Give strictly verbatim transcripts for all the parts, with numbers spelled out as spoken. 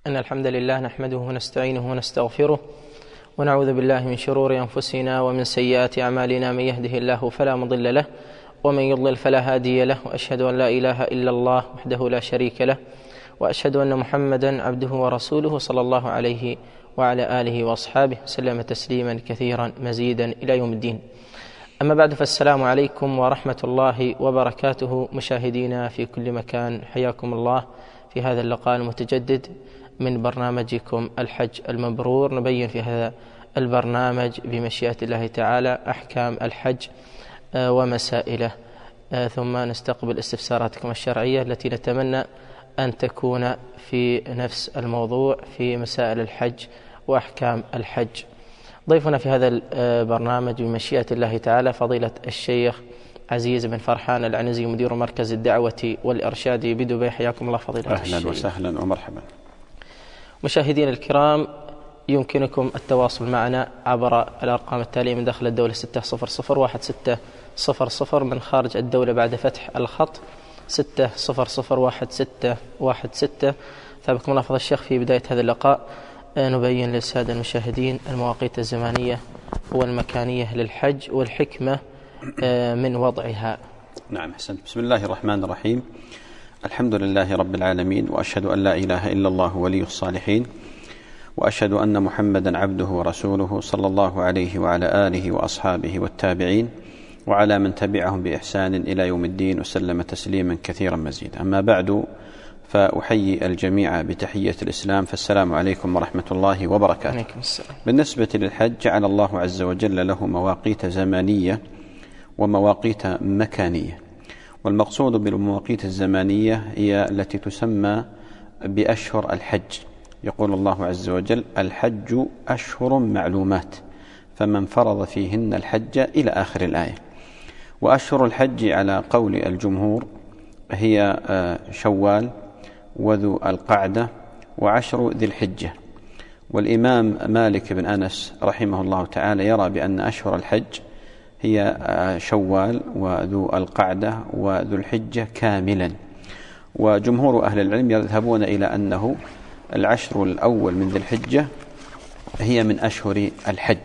إن الحمد لله نحمده ونستعينه ونستغفره ونعوذ بالله من شرور أنفسنا ومن سيئات أعمالنا. من يهده الله فلا مضل له ومن يضلل فلا هادي له، وأشهد أن لا إله إلا الله وحده لا شريك له، وأشهد أن محمدا عبده ورسوله صلى الله عليه وعلى آله وأصحابه سلم تسليما كثيرا مزيدا إلى يوم الدين. أما بعد، فالسلام عليكم ورحمة الله وبركاته مشاهدينا في كل مكان، حياكم الله في هذا اللقاء المتجدد من برنامجكم الحج المبرور. نبين في هذا البرنامج بمشيئة الله تعالى أحكام الحج ومسائله، ثم نستقبل استفساراتكم الشرعية التي نتمنى أن تكون في نفس الموضوع في مسائل الحج وأحكام الحج. ضيفنا في هذا البرنامج بمشيئة الله تعالى فضيلة الشيخ عزيز بن فرحان العنزي، مدير مركز الدعوة والإرشاد بدبي. حياكم الله فضيلة الشيخ. أهلا وسهلا ومرحبا. مشاهدينا الكرام، يمكنكم التواصل معنا عبر الأرقام التالية: من داخل الدولة ستة صفر صفر واحد ستة صفر صفر، من خارج الدولة بعد فتح الخط ستة صفر صفر واحد ستة واحد ستة. ثابكم الله فضل الشيخ. في بداية هذا اللقاء نبين للسادة المشاهدين المواقيت الزمانية والمكانية للحج والحكمة من وضعها. نعم، حسنت. بسم الله الرحمن الرحيم. الحمد لله رب العالمين، وأشهد أن لا إله إلا الله ولي الصالحين، وأشهد أن محمدا عبده ورسوله صلى الله عليه وعلى آله وأصحابه والتابعين وعلى من تبعهم بإحسان إلى يوم الدين، وسلم تسليما كثيرا مزيدا. أما بعد، فأحيي الجميع بتحية الإسلام، فالسلام عليكم ورحمة الله وبركاته. عليكم السلام. بالنسبة للحج، جعل الله عز وجل له مواقيت زمانية ومواقيت مكانية، والمقصود بالمواقيت الزمانية هي التي تسمى بأشهر الحج. يقول الله عز وجل: الحج أشهر معلومات فمن فرض فيهن الحج، إلى آخر الآية. وأشهر الحج على قول الجمهور هي شوال وذو القعدة وعشر ذي الحجة. والإمام مالك بن أنس رحمه الله تعالى يرى بأن أشهر الحج هي شوال وذو القعدة وذو الحجة كاملا. وجمهور أهل العلم يذهبون إلى أنه العشر الأول من ذي الحجة هي من أشهر الحج.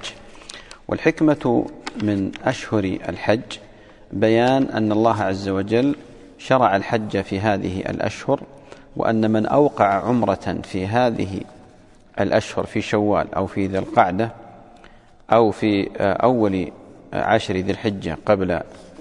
والحكمة من أشهر الحج بيان أن الله عز وجل شرع الحج في هذه الأشهر، وأن من أوقع عمرة في هذه الأشهر في شوال أو في ذي القعدة أو في أول عشر ذي الحجة قبل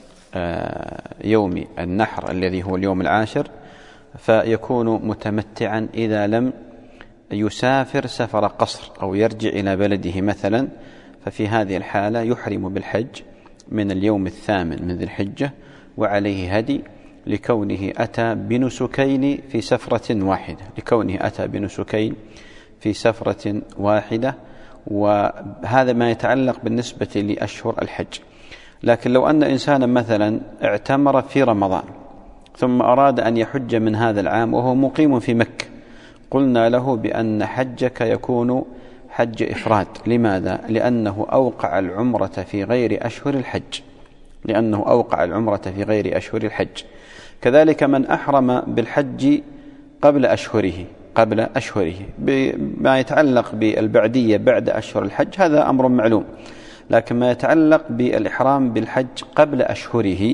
يوم النحر الذي هو اليوم العاشر، فيكون متمتعا إذا لم يسافر سفر قصر أو يرجع إلى بلده مثلا، ففي هذه الحالة يحرم بالحج من اليوم الثامن من ذي الحجة، وعليه هدي لكونه أتى بنسكين في سفرة واحدة لكونه أتى بنسكين في سفرة واحدة وهذا ما يتعلق بالنسبة لأشهر الحج. لكن لو أن إنسانا مثلا اعتمر في رمضان ثم أراد أن يحج من هذا العام وهو مقيم في مكة، قلنا له بأن حجك يكون حج إفراد. لماذا؟ لأنه أوقع العمرة في غير أشهر الحج لأنه أوقع العمرة في غير أشهر الحج. كذلك من أحرم بالحج قبل أشهره قبل أشهره بما يتعلق بالبعدية بعد أشهر الحج هذا أمر معلوم، لكن ما يتعلق بالإحرام بالحج قبل أشهره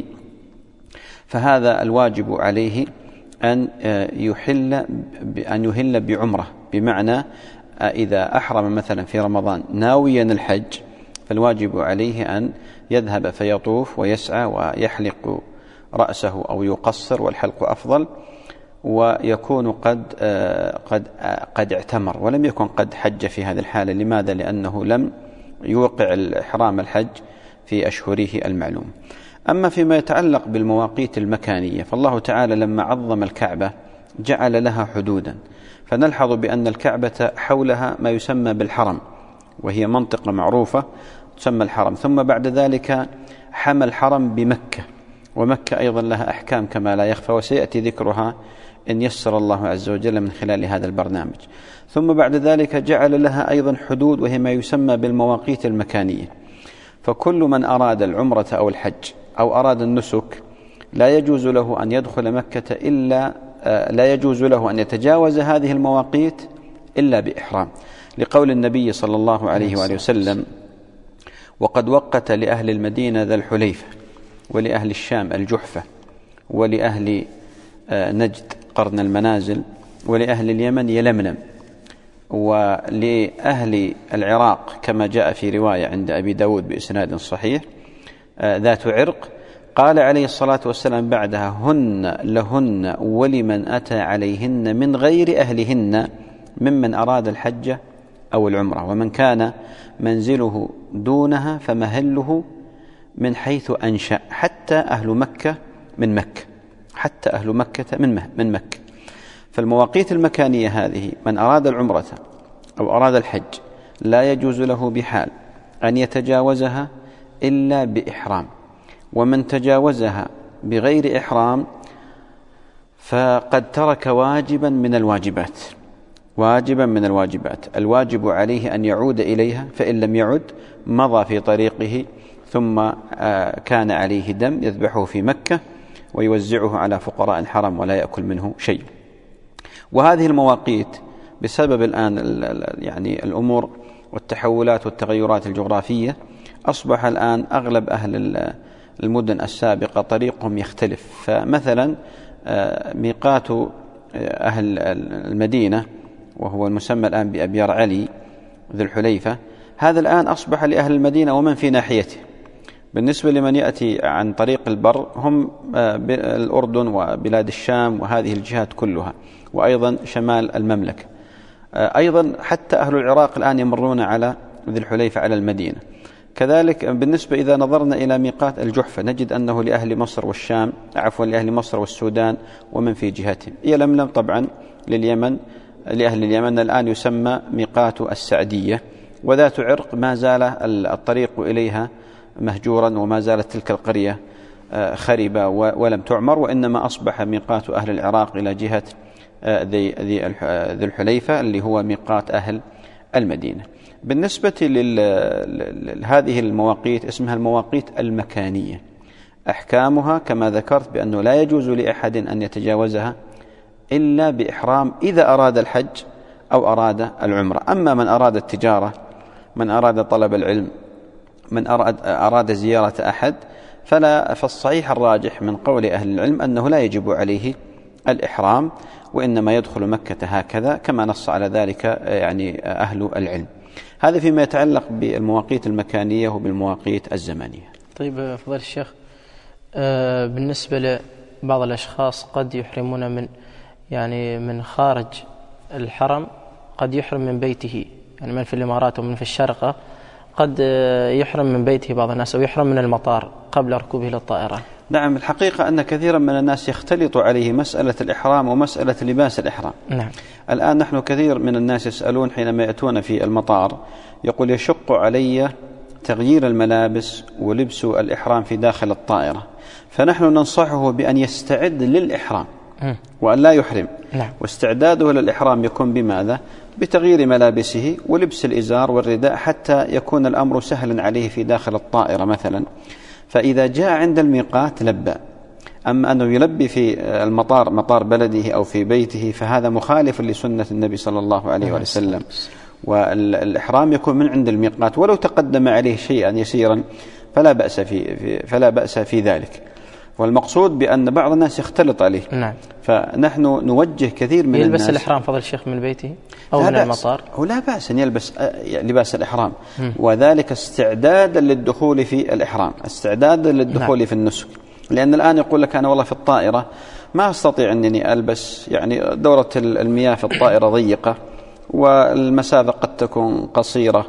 فهذا الواجب عليه أن يحل أن يهل بعمرة. بمعنى إذا أحرم مثلا في رمضان ناويا الحج فالواجب عليه أن يذهب فيطوف ويسعى ويحلق رأسه أو يقصر، والحلق أفضل، ويكون قد قد قد اعتمر ولم يكن قد حج في هذه الحالة. لماذا؟ لأنه لم يوقع الإحرام الحج في أشهره المعلوم. أما فيما يتعلق بالمواقيت المكانية، فالله تعالى لما عظم الكعبة جعل لها حدودا، فنلحظ بأن الكعبة حولها ما يسمى بالحرم، وهي منطقة معروفة تسمى الحرم. ثم بعد ذلك حمى الحرم بمكة، ومكة أيضا لها أحكام كما لا يخفى، وسيأتي ذكرها إن يسر الله عز وجل من خلال هذا البرنامج. ثم بعد ذلك جعل لها أيضا حدود، وهي ما يسمى بالمواقيت المكانية. فكل من أراد العمرة أو الحج أو أراد النسك لا يجوز له أن يدخل مكة إلا لا يجوز له أن يتجاوز هذه المواقيت إلا بإحرام، لقول النبي صلى الله عليه وآله وسلم: وقد وقت لأهل المدينة ذا الحليفة، ولأهل الشام الجحفة، ولأهل نجد قرن المنازل، ولأهل اليمن يلملم، ولأهل العراق كما جاء في رواية عند أبي داود بإسناد صحيح ذات عرق. قال عليه الصلاة والسلام بعدها: هن لهن ولمن أتى عليهن من غير أهلهن ممن أراد الحج أو العمرة، ومن كان منزله دونها فمهله من حيث أنشأ، حتى أهل مكة من مكة، حتى أهل مكة من من مكة. فالمواقيت المكانية هذه من أراد العمرة أو أراد الحج لا يجوز له بحال أن يتجاوزها إلا بإحرام، ومن تجاوزها بغير إحرام فقد ترك واجبا من الواجبات، واجبا من الواجبات الواجب عليه أن يعود إليها، فإن لم يعد مضى في طريقه ثم كان عليه دم يذبحه في مكة ويوزعه على فقراء الحرم ولا يأكل منه شيء. وهذه المواقيت بسبب الآن يعني الأمور والتحولات والتغيرات الجغرافية أصبح الآن أغلب أهل المدن السابقة طريقهم يختلف. فمثلا ميقات أهل المدينة وهو المسمى الآن بأبيار علي ذو الحليفة، هذا الآن أصبح لأهل المدينة ومن في ناحيته. بالنسبة لمن يأتي عن طريق البر هم الأردن وبلاد الشام وهذه الجهات كلها، وأيضا شمال المملكة. أيضا حتى أهل العراق الآن يمرون على ذي الحليفة على المدينة. كذلك بالنسبة إذا نظرنا إلى ميقات الجحفة نجد أنه لأهل مصر والشام عفوا لأهل مصر والسودان ومن في جهتهم. يلملم طبعا لليمن، لأهل اليمن الآن يسمى ميقات السعدية، وذات عرق ما زال الطريق إليها مهجورا وما زالت تلك القرية خربة ولم تعمر، وإنما أصبح ميقات أهل العراق إلى جهة ذي الحليفة اللي هو ميقات أهل المدينة. بالنسبة لهذه المواقيت اسمها المواقيت المكانية، أحكامها كما ذكرت بأنه لا يجوز لأحد أن يتجاوزها إلا بإحرام إذا أراد الحج أو أراد العمرة. أما من أراد التجارة، من أراد طلب العلم، من أراد, أراد زيارة أحد، فلا فالصحيح الراجح من قول أهل العلم أنه لا يجب عليه الإحرام، وإنما يدخل مكة هكذا كما نص على ذلك يعني أهل العلم. هذا فيما يتعلق بالمواقيت المكانية وبالمواقيت الزمانية. طيب فضل الشيخ، بالنسبة لبعض الأشخاص قد يحرمون من يعني من خارج الحرم، قد يحرم من بيته، يعني من في الإمارات ومن في الشارقة قد يحرم من بيته بعض الناس، أو يحرم من المطار قبل ركوبه للطائرة. نعم، الحقيقة أن كثيرا من الناس يختلط عليه مسألة الإحرام ومسألة لباس الإحرام. نعم. الآن نحن كثير من الناس يسألون حينما يأتون في المطار يقول يشق علي تغيير الملابس ولبس الإحرام في داخل الطائرة، فنحن ننصحه بأن يستعد للإحرام وأن لا يحرم. نعم. واستعداده للإحرام يكون بماذا؟ بتغيير ملابسه ولبس الإزار والرداء حتى يكون الأمر سهلا عليه في داخل الطائرة مثلا. فإذا جاء عند الميقات لبى. أما أنه يلبي في المطار مطار بلده أو في بيته فهذا مخالف لسنة النبي صلى الله عليه وسلم. والإحرام يكون من عند الميقات، ولو تقدم عليه شيئا يسيرا فلا بأس في فلا بأس في ذلك. والمقصود بأن بعض الناس يختلط عليه. نعم. فنحن نوجه كثير من يلبس الناس. يلبس الإحرام فضل الشيخ من بيته أو من المطار؟ هو لا بأس أن يلبس لباس الإحرام، م. وذلك استعدادا للدخول في الإحرام، استعدادا للدخول. نعم. في النسك. لأن الآن يقول لك أنا والله في الطائرة ما أستطيع أنني ألبس، يعني دورة المياه في الطائرة ضيقة والمسافة قد تكون قصيرة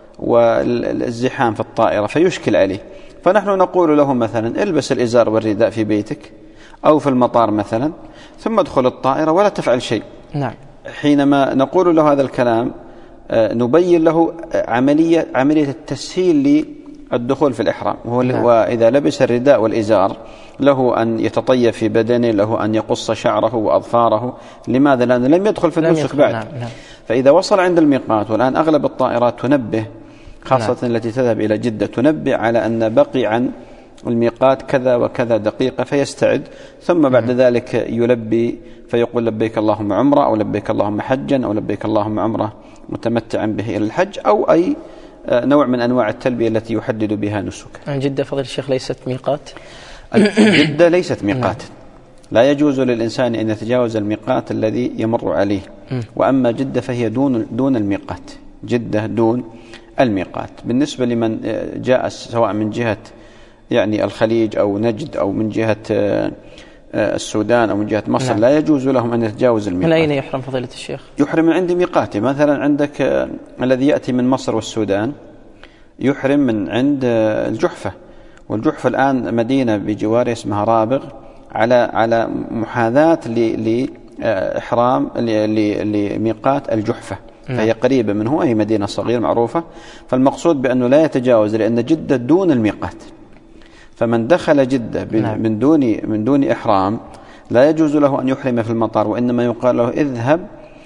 والزحام في الطائرة فيشكل عليه. فنحن نقول له مثلا البس الإزار والرداء في بيتك أو في المطار مثلا، ثم ادخل الطائرة ولا تفعل شيء. نعم. حينما نقول له هذا الكلام نبين له عملية عملية التسهيل للدخول في الإحرام. نعم. وإذا لبس الرداء والإزار له أن يتطيب في بدنه، له أن يقص شعره وأظفاره. لماذا؟ لأنه لم يدخل في النسك بعد. نعم. نعم. فإذا وصل عند الميقات، والآن أغلب الطائرات تنبه خاصة. نعم. التي تذهب إلى جدة تنبه على أن بقي عن الميقات كذا وكذا دقيقة فيستعد، ثم بعد ذلك يلبي فيقول لبيك اللهم عمرة، أو لبيك اللهم حجا، أو لبيك اللهم عمرة متمتعا به إلى الحج، أو أي نوع من أنواع التلبية التي يحدد بها نسك. جدة فضل الشيخ ليست ميقات؟ جدة ليست ميقات، لا يجوز للإنسان أن يتجاوز الميقات الذي يمر عليه، وأما جدة فهي دون دون الميقات، جدة دون الميقات. بالنسبة لمن جاء سواء من جهة يعني الخليج أو نجد أو من جهة السودان أو من جهة مصر، نعم. لا يجوز لهم أن يتجاوز الميقات. من أين يحرم فضيلة الشيخ؟ يحرم من عند ميقاته. مثلا عندك الذي يأتي من مصر والسودان يحرم من عند الجحفة، والجحفة الآن مدينة بجواره اسمها رابغ، على على محاذاة لإحرام لميقات الجحفة، فهي قريبة منه، وهي مدينة صغيرة معروفة. فالمقصود بأنه لا يتجاوز، لأن جدة دون الميقات، فمن دخل جدة من دون من دون إحرام لا يجوز له أن يحرم في المطار، وإنما يقال له اذهب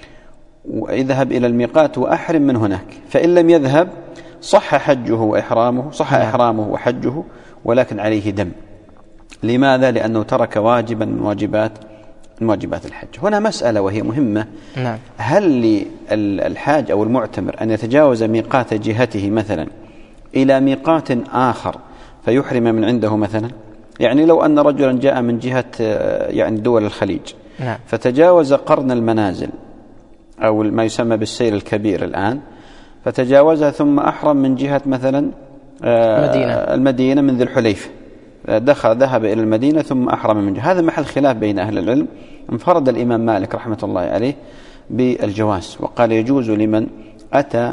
واذهب إلى الميقات وأحرم من هناك. فإن لم يذهب صح حجه وإحرامه، صح إحرامه وحجه، ولكن عليه دم. لماذا؟ لأنه ترك واجبا من واجبات من واجبات الحج. هنا مسألة وهي مهمة، نعم. هل للحاج أو المعتمر أن يتجاوز ميقات جهته مثلا إلى ميقات آخر فيحرم من عنده مثلا؟ يعني لو أن رجلا جاء من جهة يعني دول الخليج، نعم. فتجاوز قرن المنازل أو ما يسمى بالسير الكبير الآن، فتجاوزها ثم أحرم من جهة مثلا المدينة, المدينة من ذي الحليفة، دخل ذهب إلى المدينة ثم أحرم من جهة. هذا محل خلاف بين أهل العلم. انفرد الإمام مالك رحمة الله عليه بالجواز، وقال يجوز لمن أتى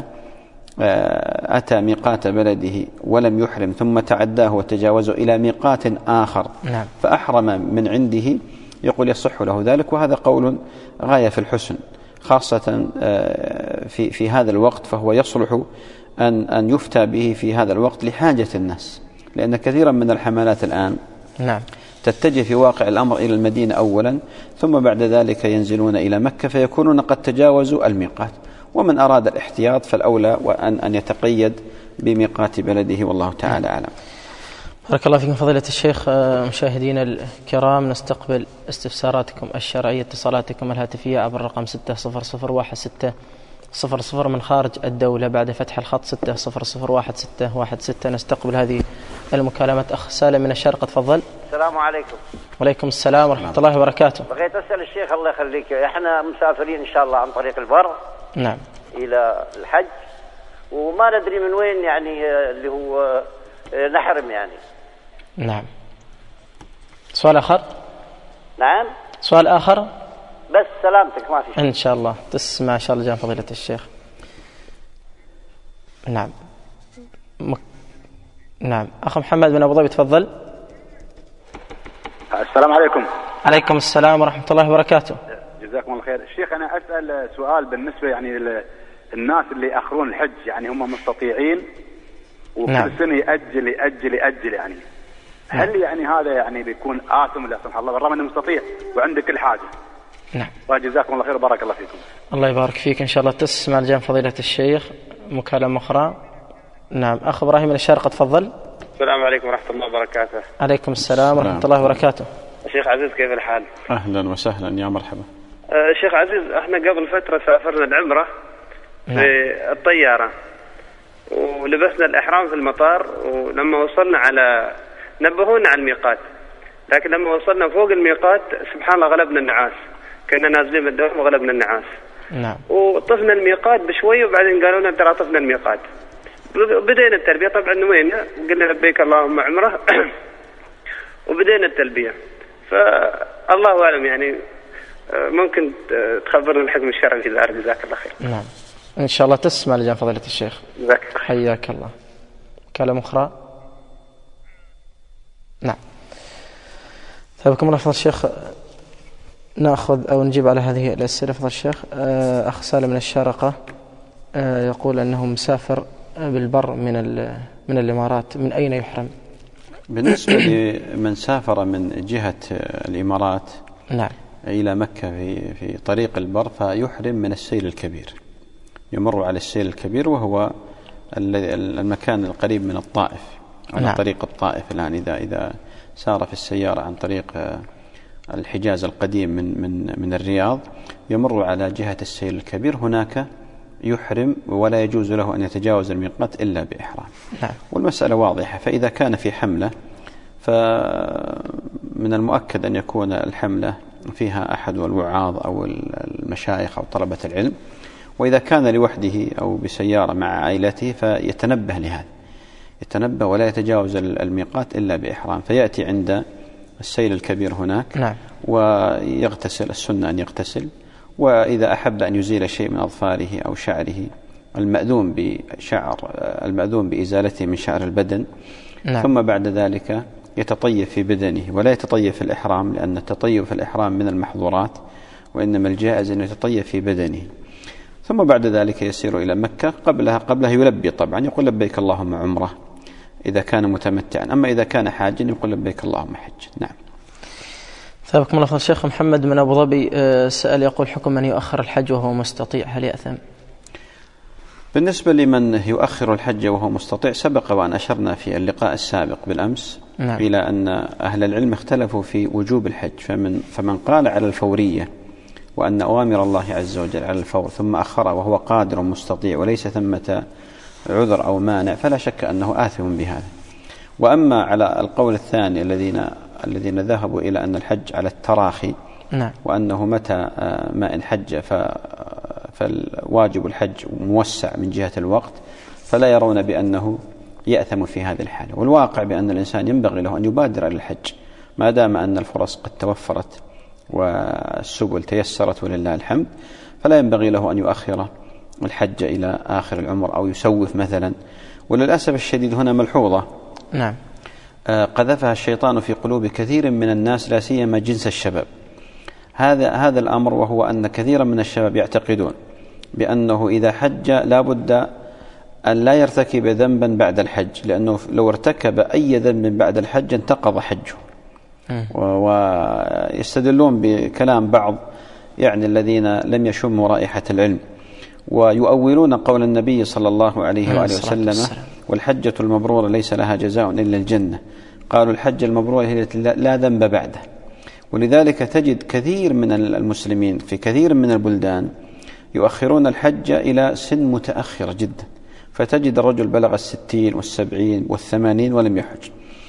أتى ميقات بلده ولم يحرم ثم تعداه وتجاوزه إلى ميقات آخر، نعم. فأحرم من عنده، يقول يصح له ذلك. وهذا قول غاية في الحسن، خاصة في في هذا الوقت، فهو يصلح أن أن يفتى به في هذا الوقت لحاجة الناس، لأن كثيرا من الحملات الآن نعم. تتجه في واقع الأمر إلى المدينة أولا، ثم بعد ذلك ينزلون إلى مكة، فيكونون قد تجاوزوا الميقات. ومن أراد الاحتياط فالأولى وأن أن يتقيد بميقات بلده، والله تعالى أعلم. بارك الله فيكم فضيلة الشيخ. مشاهدينا الكرام، نستقبل استفساراتكم الشرعية، اتصالاتكم الهاتفية عبر الرقم ستة صفر صفر واحد ستة صفر صفر من خارج الدولة بعد فتح الخط ستة صفر صفر واحد ستة واحد ستة. نستقبل هذه المكالمة. أخ سالم من الشارقة، تفضل. السلام عليكم. وعليكم السلام ورحمة الله وبركاته. بغيت أسأل الشيخ الله يخليك، احنا مسافرين إن شاء الله عن طريق البر، نعم، إلى الحج، وما ندري من وين يعني اللي هو نحرم يعني. نعم. سؤال آخر؟ نعم. سؤال آخر؟ بس سلامتك، ما في شيء. إن شاء الله تسمع إن شاء الله جان فضيلة الشيخ. نعم. م... نعم. أخ محمد من أبو ظبي، تفضل. السلام عليكم. عليكم السلام ورحمة الله وبركاته. جزاكم الله خير. الشيخ أنا أسأل سؤال بالنسبة يعني الناس اللي يأخرون الحج، يعني هم مستطيعين وكل نعم. سنة يأجل يأجل يأجل يعني هل نعم. يعني هذا يعني بيكون آثم لا سمح الله بالرغم أنه مستطيع وعنده كل حاجة؟ نعم. وجزاكم الله خير وبارك الله فيكم. الله يبارك فيك. إن شاء الله تسمع لجان فضيلة الشيخ مكالمة أخرى. نعم. أخ إبراهيم من الشارقة، تفضل. السلام عليكم ورحمة الله وبركاته. عليكم السلام ورحمة الله وبركاته. شيخ عزيز، كيف الحال؟ أهلا وسهلا، يا مرحبا. أه شيخ عزيز، احنا قبل فترة سافرنا العمرة في الطيارة، ولبسنا الإحرام في المطار، ولما وصلنا على نبهونا على الميقات، لكن لما وصلنا فوق الميقات سبحان الله غلبنا النعاس، كنا نازلين بالدوام وغلبنا النعاس. نعم. وطفنا الميقات بشوي، وبعدين قالوا لنا ترى طفنا الميقات. بدينا التلبية طبعا وين قلنا لبيك اللهم عمره وبدينا التلبية. فالله أعلم يعني ممكن تخبرنا الحكم الشرعي في ذلك؟ جزاك الله خير. نعم إن شاء الله تسمع لجان فضيلة الشيخ. جزاك الله خير. حياك الله. كلام أخرى. نعم. ثابكم الله فضل الشيخ، نأخذ أو نجيب على هذه الأسئلة. فضل الشيخ، أخ سالم من الشارقة يقول أنه مسافر بالبر من من الإمارات، من أين يحرم؟ بالنسبة لمن سافر من جهة الإمارات نعم إلى مكة في في طريق البر فيحرم من السيل الكبير، يمر على السيل الكبير وهو المكان القريب من الطائف، على نعم. طريق الطائف الآن، إذا إذا سار في السيارة عن طريق الحجاز القديم من من من الرياض يمر على جهة السيل الكبير، هناك يحرم ولا يجوز له أن يتجاوز الميقات إلا بإحرام. نعم. والمسألة واضحة. فإذا كان في حملة فمن المؤكد أن يكون الحملة فيها أحد الوعاظ أو المشايخ أو طلبة العلم، وإذا كان لوحده أو بسيارة مع عائلته فيتنبه لهذا، يتنبه ولا يتجاوز الميقات إلا بإحرام، فيأتي عند السيل الكبير هناك. نعم. ويغتسل، السنة أن يغتسل، وإذا أحب أن يزيل شيء من أظفاره أو شعره المأذون بشعر المأذون بإزالته من شعر البدن. نعم. ثم بعد ذلك يتطيب في بدنه، ولا يتطيب في الإحرام، لأن التطيب في الإحرام من المحظورات، وإنما الجائز أن يتطيب في بدنه. ثم بعد ذلك يسير إلى مكة، قبلها قبلها يلبي طبعا، يقول لبيك اللهم عمره إذا كان متمتعا، أما إذا كان حاجا يقول لبيك اللهم حج. نعم. ثابكم الله. الشيخ محمد من أبو ظبي سأل يقول حكم من يؤخر الحج وهو مستطيع، هل يأثم؟ بالنسبة لمن يؤخر الحج وهو مستطيع، سبق وأن أشرنا في اللقاء السابق بالأمس نعم. إلى أن أهل العلم اختلفوا في وجوب الحج، فمن, فمن قال على الفورية وأن أوامر الله عز وجل على الفور ثم أخر وهو قادر مستطيع وليس ثمة عذر أو مانع فلا شك أنه آثم بهذا. وأما على القول الثاني الذين الذين ذهبوا إلى أن الحج على التراخي، نعم. وأنه متى ما إن حج فالواجب الحج موسع من جهة الوقت، فلا يرون بأنه يأثم في هذه الحالة. والواقع بأن الإنسان ينبغي له أن يبادر إلى الحج ما دام أن الفرص قد توفرت والسبل تيسرت ولله الحمد، فلا ينبغي له أن يؤخر الحج إلى آخر العمر أو يسوف مثلا. وللأسف الشديد هنا ملحوظة نعم. قذفها الشيطان في قلوب كثير من الناس، لا سيما جنس الشباب، هذا هذا الأمر، وهو أن كثيرا من الشباب يعتقدون بأنه إذا حج لا بد أن لا يرتكب ذنبا بعد الحج، لأنه لو ارتكب أي ذنب بعد الحج انتقض حجه. ويستدلون بكلام بعض يعني الذين لم يشموا رائحة العلم، ويؤولون قول النبي صلى الله عليه وآله وسلم: والحجة المبرورة ليس لها جزاء إلا الجنة. قالوا الحجة المبرورة هي لا ذنب بعده. ولذلك تجد كثير من المسلمين في كثير من البلدان يؤخرون الحج إلى سن متأخرة جدا، فتجد الرجل بلغ الستين والسبعين والثمانين ولم يحج،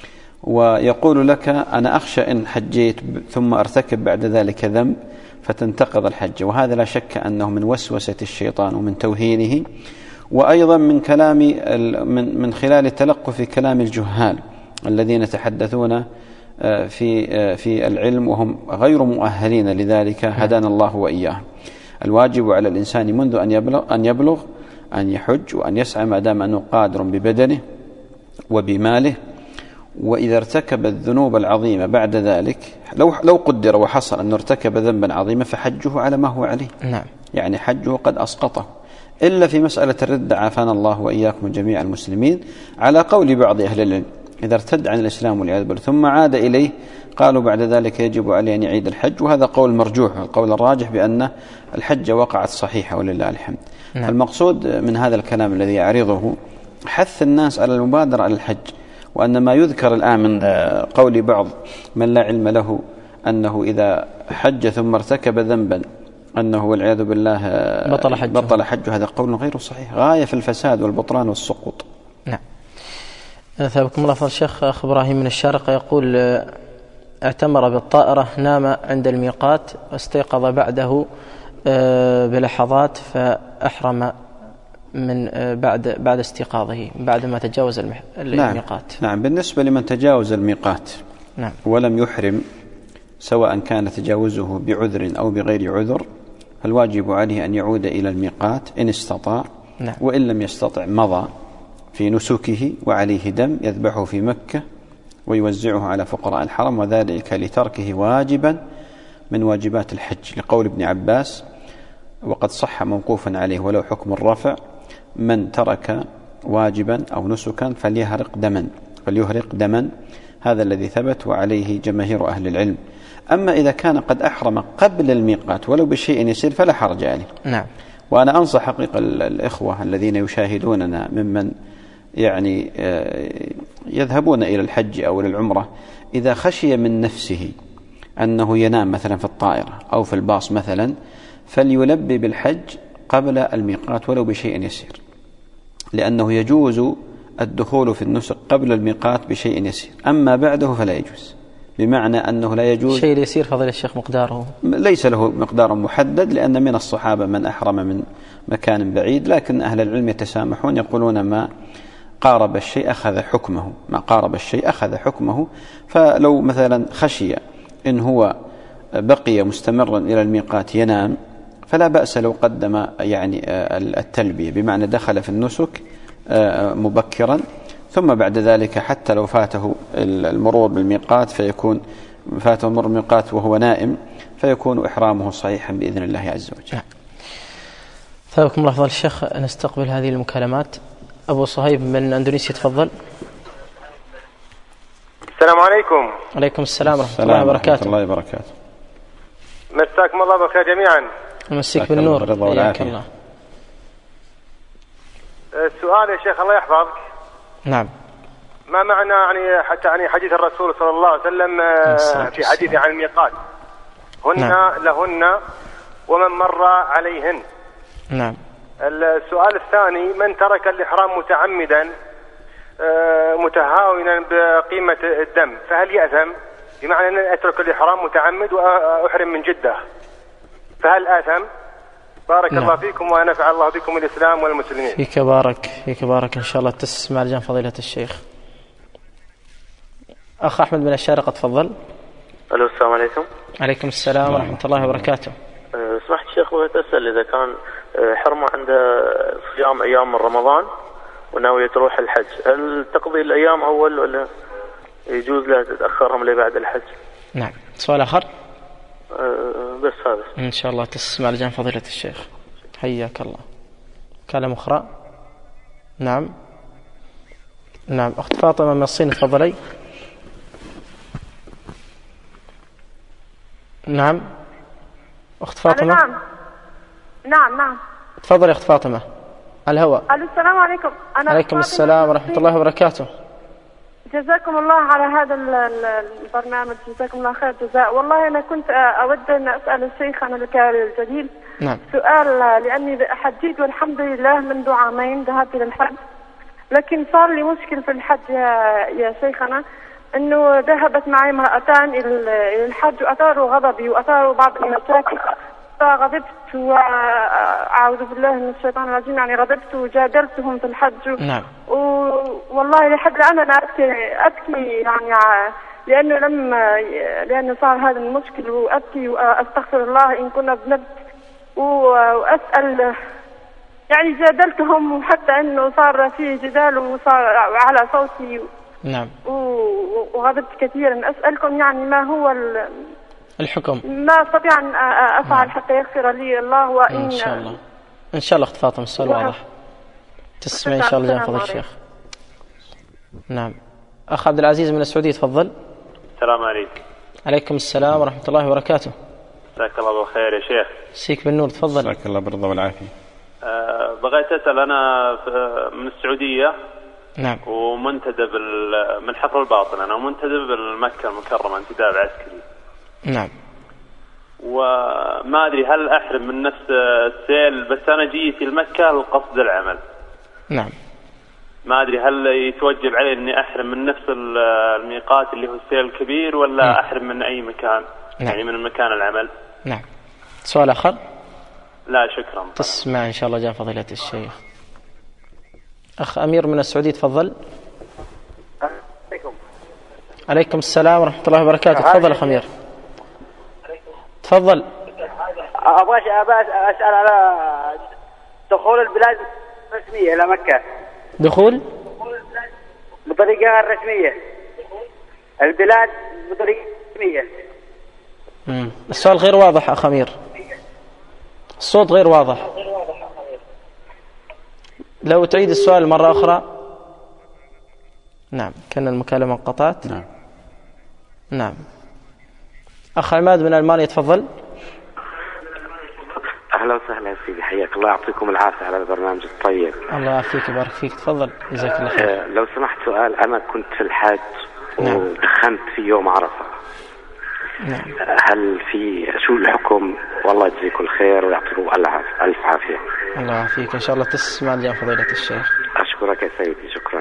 ويقول لك أنا أخشى إن حجيت ثم أرتكب بعد ذلك ذنب فتنتقض الحج. وهذا لا شك أنه من وسوسة الشيطان ومن توهينه، وأيضا من كلام من من خلال التلقف في كلام الجهال الذين يتحدثون في في العلم وهم غير مؤهلين لذلك، هدانا الله وإياهم. الواجب على الإنسان منذ أن يبلغ أن يبلغ أن يحج وأن يسعى ما دام أنه قادر ببدنه وبماله. وإذا ارتكب الذنوب العظيمة بعد ذلك، لو لو قدر وحصل أنه ارتكب ذنبا عظيما فحجه على ما هو عليه، نعم. يعني حجه قد أسقطه، إلا في مسألة الردة عافانا الله وإياكم جميع المسلمين، على قول بعض أهل العلم إذا ارتد عن الإسلام والعياذ بالله ثم عاد إليه قالوا بعد ذلك يجب عليه أن يعيد الحج، وهذا قول مرجوح. القول الراجح بأن الحج وقعت صحيحة ولله الحمد. نعم. المقصود من هذا الكلام الذي يعرضه حث الناس على المبادرة على الحج، وأن ما يذكر الآن من قول بعض من لا علم له أنه إذا حج ثم ارتكب ذنبا أنه والعياذ بالله بطل حجه. بطل حجه، هذا قول غير صحيح، غاية في الفساد والبطلان والسقوط. نعم. ثابكم الله فضل الشيخ. أخ إبراهيم من الشارقة يقول اعتمر بالطائرة، نام عند الميقات واستيقظ بعده بلحظات فأحرم من بعد بعد استيقاظه بعد ما تجاوز الميقات. نعم. نعم. بالنسبة لمن تجاوز الميقات نعم. ولم يحرم، سواء كان تجاوزه بعذر أو بغير عذر، فالواجب عليه أن يعود إلى الميقات إن استطاع. نعم. وإن لم يستطع مضى في نسكه وعليه دم يذبحه في مكة ويوزعه على فقراء الحرم، وذلك لتركه واجبا من واجبات الحج، لقول ابن عباس وقد صح موقوفا عليه ولو حكم الرفع: من ترك واجبا أو نسكا فليهرق دما فليهرق دما هذا الذي ثبت وعليه جماهير أهل العلم. أما إذا كان قد أحرم قبل الميقات ولو بشيء يسير فلا حرج عليه. نعم. وأنا أنصح حقيقة الإخوة الذين يشاهدوننا ممن يعني يذهبون إلى الحج أو إلى العمرة إذا خشي من نفسه أنه ينام مثلا في الطائرة أو في الباص مثلا فليلبي بالحج قبل الميقات ولو بشيء يسير، لأنه يجوز الدخول في النسك قبل الميقات بشيء يسير، أما بعده فلا يجوز، بمعنى أنه لا يجوز شيء يسير. فضل الشيخ مقداره ليس له مقدار محدد، لأن من الصحابة من أحرم من مكان بعيد، لكن أهل العلم يتسامحون يقولون ما قارب الشيء أخذ حكمه، ما قارب الشيء أخذ حكمه. فلو مثلا خشي إن هو بقي مستمرا إلى الميقات ينام فلا بأس لو قدم يعني التلبية، بمعنى دخل في النسك مبكرا، ثم بعد ذلك حتى لو فاته المرور بالميقات فيكون فاته المرور بالميقات وهو نائم فيكون إحرامه صحيحا بإذن الله عز وجل. ثابكم الله فضل الشيخ. نستقبل هذه المكالمات. أبو صهيب من أندونيسيا تفضل. السلام عليكم. عليكم السلام ورحمة الله وبركاته. الله وبركاته. مساكم الله بالخير جميعا. مسيك بالنور. حياك الله. السؤال يا شيخ الله يحفظك. نعم. ما معنى يعني حتى يعني حديث الرسول صلى الله عليه وسلم في حديث عن الميقات هن نعم. لهن ومن مر عليهن. نعم. السؤال الثاني: من ترك الإحرام متعمدا متهاونا بقيمة الدم فهل يأثم؟ بمعنى أن أترك الإحرام متعمد وأحرم من جدة فهل آثم؟ بارك نعم. الله فيكم ونفع الله بكم الإسلام والمسلمين. فيك بارك فيك بارك إن شاء الله. تسمع لجان فضيلة الشيخ. أخ أحمد من الشارقة تفضل. ألو السلام عليكم. عليكم السلام ورحمة الله وبركاته. سمحت الشيخ بغيت أسأل إذا كان حرمة عنده صيام أيام من رمضان وناوية تروح الحج، هل تقضي الأيام أول ولا يجوز لها تتأخرهم لبعد الحج؟ نعم. سؤال آخر؟ أه بس هذا إن شاء الله. تسمع لجان فضيلة الشيخ. حياك الله. كلام أخرى. نعم نعم. أخت فاطمة من الصين تفضلي. نعم أخت فاطمة. نعم نعم نعم تفضلي أخت فاطمة على الهواء. ألو السلام عليكم. أنا عليكم السلام ورحمة الله وبركاته. جزاكم الله على هذا البرنامج، جزاكم الله خير جزاء. والله أنا كنت أود أن أسأل الشيخ عن الجليل نعم. سؤال، لأني حجيت والحمد لله منذ عامين ذهبت إلى الحج، لكن صار لي مشكل في الحج يا, يا شيخنا، أنه ذهبت معي امرأتان إلى الحج وأثاروا غضبي وأثاروا بعض المشاكل، فغضبت وأعوذ بالله من الشيطان الرجيم، يعني غضبت وجادلتهم في الحج. نعم. والله لحد الآن أنا أبكي أبكي يعني لأنه لما لأنه صار هذا المشكل، وأبكي وأستغفر الله إن كنا بنبت وأسأل، يعني جادلتهم وحتى أنه صار في جدال وصار على صوتي. نعم. وغضبت كثيرا. أسألكم يعني ما هو الحكم؟ ما استطيع أن أفعل حتى يغفر لي الله؟ وإن إن شاء الله إن شاء الله. أخت فاطمة السؤال واضح. تسمعي إن شاء الله جان فضل الشيخ. نعم. أخ عبد العزيز من السعودية تفضل. السلام عليكم. عليكم السلام ورحمة الله وبركاته. مساك الله بالخير يا شيخ. مسيك بالنور تفضل. مساك الله بالرضا والعافية. أه بغيت أسأل، أنا من السعودية. نعم. ومنتدب من حفر الباطن، أنا ومنتدب المكة المكرمة انتداب عسكري. نعم. وما أدري هل أحرم من نفس السيل، بس أنا جيت المكة لقصد العمل. نعم. ما أدري هل يتوجب علي أني أحرم من نفس الميقات اللي هو السيل الكبير، ولا نعم. أحرم من أي مكان. نعم. يعني من مكان العمل. نعم. سؤال آخر؟ لا شكرا. تسمع إن شاء الله جان فضيلة الشيخ. أخ أمير من السعودية تفضل. عليكم. عليكم السلام ورحمة الله وبركاته. تفضل أخ أمير. تفضل. أبغى أسأل على دخول البلاد الرسمية إلى مكة. دخول بطريقة رسمية البلاد بطريقة رسمية. مم. السؤال غير واضح أخ أمير، الصوت غير واضح. لو تعيد السؤال مرة أخرى. نعم. كان المكالمة انقطعت. نعم. نعم. أخ عماد من ألمانيا تفضل. أهلا وسهلا سيدي، حياك الله، يعطيكم العافية على البرنامج الطيب. الله يعافيك ويبارك فيك، تفضل جزاك الله خير. أه لو سمحت سؤال، أنا كنت في الحج نعم. ودخنت في يوم عرفة. نعم. هل في شو الحكم؟ والله يجزيكم الخير ويعطيكم ألف عافية. الله يعافيك، إن شاء الله تسمع لي فضيلة الشيخ. أشكرك يا سيدي، شكرا.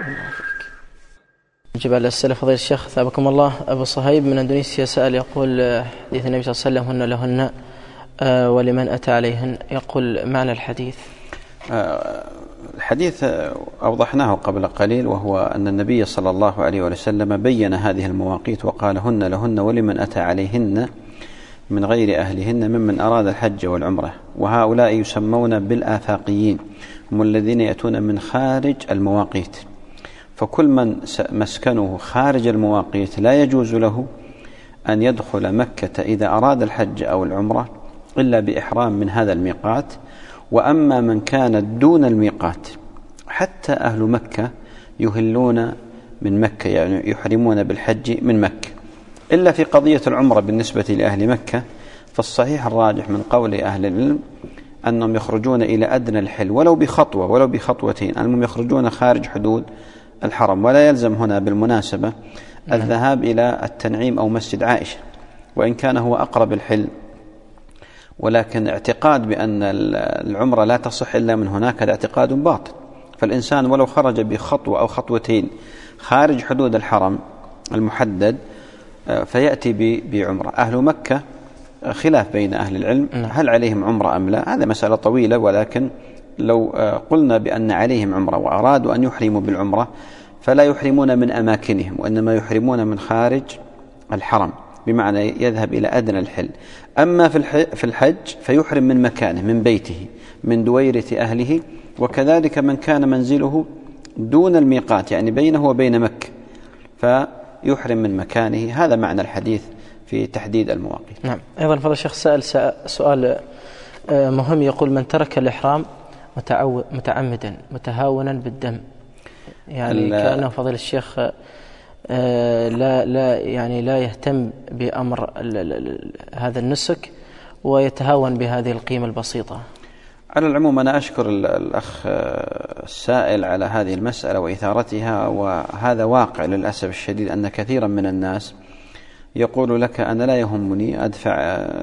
نجيب على الأسئلة فضيلة الشيخ ثابكم الله. أبو صهيب من أندونيسيا سأل يقول حديث النبي صلى الله عليه وسلم هن لهن آه ولمن أتى عليهن، يقول معنى الحديث. آه الحديث أوضحناه قبل قليل، وهو أن النبي صلى الله عليه وسلم بين هذه المواقيت وقال هن لهن ولمن أتى عليهن من غير أهلهن ممن أراد الحج والعمرة، وهؤلاء يسمون بالآفاقيين، هم الذين يأتون من خارج المواقيت. فكل من مسكنه خارج المواقيت لا يجوز له أن يدخل مكة إذا أراد الحج أو العمرة إلا بإحرام من هذا الميقات. وأما من كان دون الميقات، حتى أهل مكة يهلون من مكة، يعني يحرمون بالحج من مكة، إلا في قضية العمرة بالنسبة لأهل مكة. فالصحيح الراجح من قول أهل العلم أنهم يخرجون إلى أدنى الحل ولو بخطوة ولو بخطوتين، أنهم يخرجون خارج حدود الحرم. ولا يلزم هنا بالمناسبة الذهاب إلى التنعيم أو مسجد عائشة، وإن كان هو أقرب الحل، ولكن اعتقاد بأن العمرة لا تصح إلا من هناك هذا اعتقاد باطل. فالإنسان ولو خرج بخطوة أو خطوتين خارج حدود الحرم المحدد فيأتي بعمرة. أهل مكة خلاف بين أهل العلم هل عليهم عمرة أم لا، هذا مسألة طويلة، ولكن لو قلنا بأن عليهم عمرة وأرادوا أن يحرموا بالعمرة فلا يحرمون من أماكنهم، وإنما يحرمون من خارج الحرم، بمعنى يذهب إلى أدنى الحل. أما في الحج فيحرم من مكانه، من بيته، من دويرة أهله، وكذلك من كان منزله دون الميقات، يعني بينه وبين مكة، فيحرم من مكانه. هذا معنى الحديث في تحديد المواقيت. نعم. أيضا فضل الشيخ سأل سؤال مهم، يقول من ترك الإحرام متعمدا متهاونا بالدم، يعني كأنه فضل الشيخ لا لا يعني لا يهتم بأمر هذا النسك ويتهاون بهذه القيمة البسيطة. على العموم أنا أشكر الأخ السائل على هذه المسألة وإثارتها، وهذا واقع للأسف الشديد أن كثيرا من الناس يقول لك أنا لا يهمني أدفع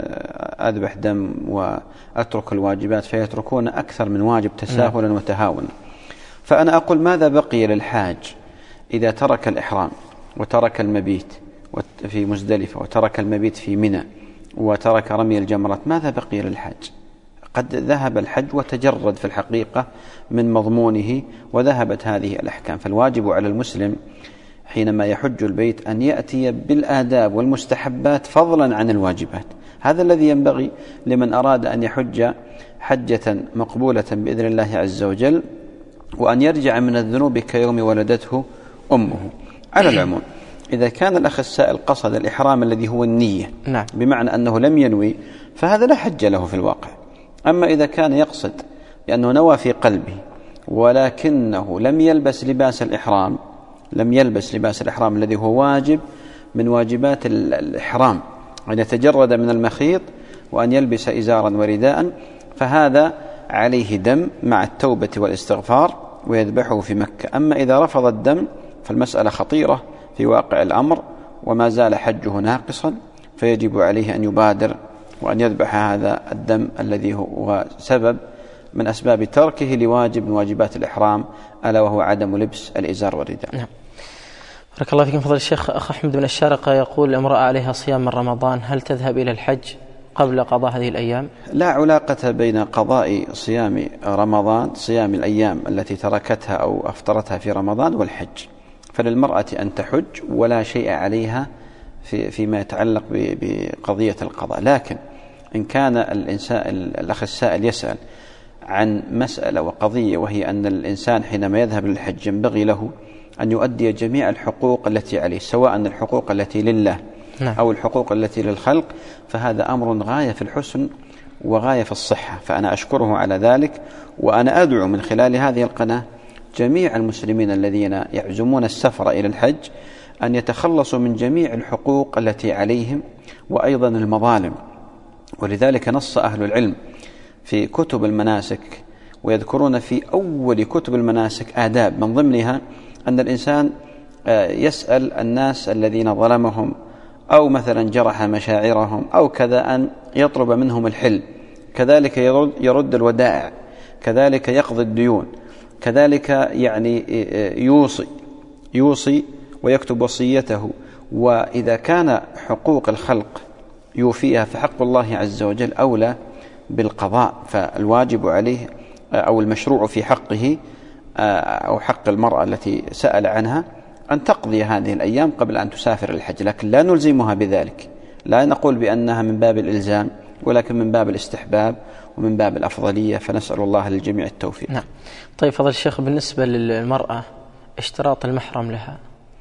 أذبح دم وأترك الواجبات، فيتركون أكثر من واجب تساهلا وتهاونا. فأنا أقول ماذا بقي للحاج إذا ترك الإحرام وترك المبيت في مزدلفة وترك المبيت في منى وترك رمي الجمرات؟ ماذا بقي للحاج؟ قد ذهب الحج وتجرد في الحقيقة من مضمونه وذهبت هذه الأحكام. فالواجب على المسلم حينما يحج البيت أن يأتي بالآداب والمستحبات فضلا عن الواجبات. هذا الذي ينبغي لمن أراد أن يحج حجة مقبولة بإذن الله عز وجل، وأن يرجع من الذنوب كيوم ولدته أمه. على العموم إذا كان الأخ السائل قصد الإحرام الذي هو النية، نعم، بمعنى أنه لم ينوي، فهذا لا حج له في الواقع. أما إذا كان يقصد لأنه نوى في قلبه ولكنه لم يلبس لباس الإحرام، لم يلبس لباس الإحرام الذي هو واجب من واجبات الإحرام، أن يتجرد من المخيط وأن يلبس إزارا ورداء، فهذا عليه دم مع التوبة والاستغفار ويذبحه في مكة. أما إذا رفض الدم فالمسألة خطيرة في واقع الأمر وما زال حجه ناقصا، فيجب عليه أن يبادر وأن يذبح هذا الدم الذي هو سبب من أسباب تركه لواجب من واجبات الإحرام، ألا وهو عدم لبس الإزار والرداء. نعم. بارك الله فيكم فضل الشيخ. أخ أحمد من الشارقة يقول امرأة عليها صيام من رمضان، هل تذهب إلى الحج قبل قضاء هذه الأيام؟ لا علاقة بين قضاء صيام رمضان، صيام الأيام التي تركتها أو أفطرتها في رمضان، والحج. فللمرأة أن تحج ولا شيء عليها في فيما يتعلق بقضية القضاء. لكن إن كان الإنسان الأخ السائل يسأل عن مسألة وقضية، وهي أن الإنسان حينما يذهب للحج ينبغي له أن يؤدي جميع الحقوق التي عليه، سواء الحقوق التي لله نعم. أو الحقوق التي للخلق، فهذا أمر غاية في الحسن وغاية في الصحة. فأنا أشكره على ذلك، وأنا أدعو من خلال هذه القناة جميع المسلمين الذين يعزمون السفر إلى الحج أن يتخلصوا من جميع الحقوق التي عليهم وأيضا المظالم. ولذلك نص أهل العلم في كتب المناسك، ويذكرون في أول كتب المناسك آداب من ضمنها أن الإنسان يسأل الناس الذين ظلمهم أو مثلا جرح مشاعرهم أو كذا أن يطلب منهم الحل، كذلك يرد, يرد الودائع، كذلك يقضي الديون، كذلك يعني يوصي يوصي ويكتب وصيته. وإذا كان حقوق الخلق يوفيها فحق الله عز وجل أولى بالقضاء، فالواجب عليه أو المشروع في حقه أو حق المرأة التي سأل عنها أن تقضي هذه الأيام قبل أن تسافر الحج، لكن لا نلزمها بذلك، لا نقول بأنها من باب الإلزام، ولكن من باب الاستحباب ومن باب الأفضلية، فنسأل الله للجميع التوفيق. نعم. طيب فضل الشيخ، بالنسبة للمرأة اشتراط المحرم لها؟